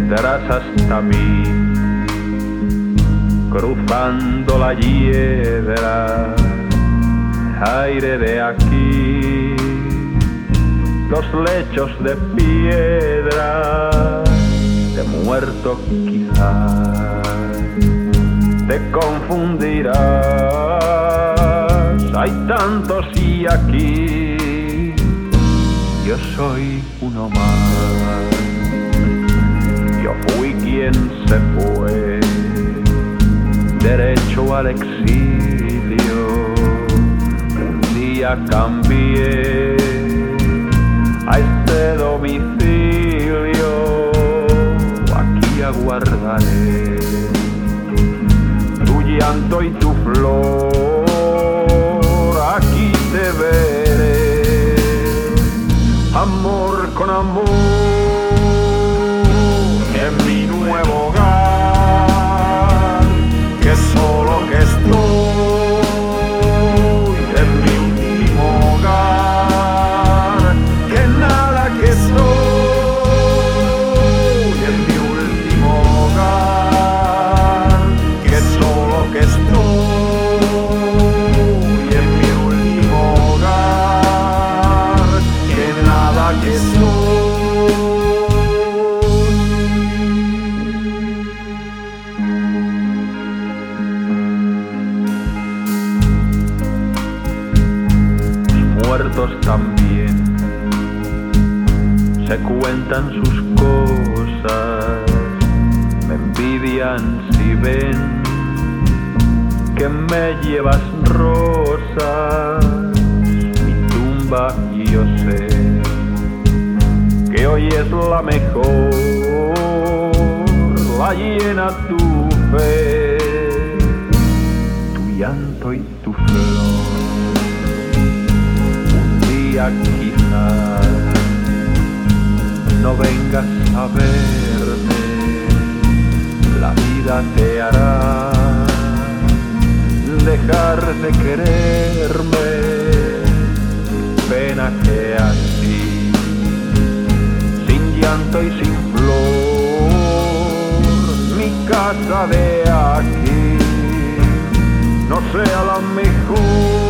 vendrás hasta mí, cruzando la hiedra, aire de aquí, los lechos de piedra, de muerto quizás te confundirás. Hay tantos y aquí yo soy uno más. Yo fui quien se fue derecho al exilio. Un día cambié a este domicilio. Aquí aguardaré tu llanto y tu flor. Aquí te veré, amor con amor, en mi nuevo hogar, que solo que estoy, en mi último hogar, que nada que soy, en mi último hogar, que solo que estoy. Que soy. Los muertos también se cuentan sus cosas, me envidian si ven que me llevas rosas, mi tumba yo sé que hoy es la mejor, la llena tu fe, tu llanto y tu flor. Un día quizás no vengas a verme, la vida te hará dejar de quererme, pena que así, llanto y sin flor, mi casa de aquí no sea la mejor.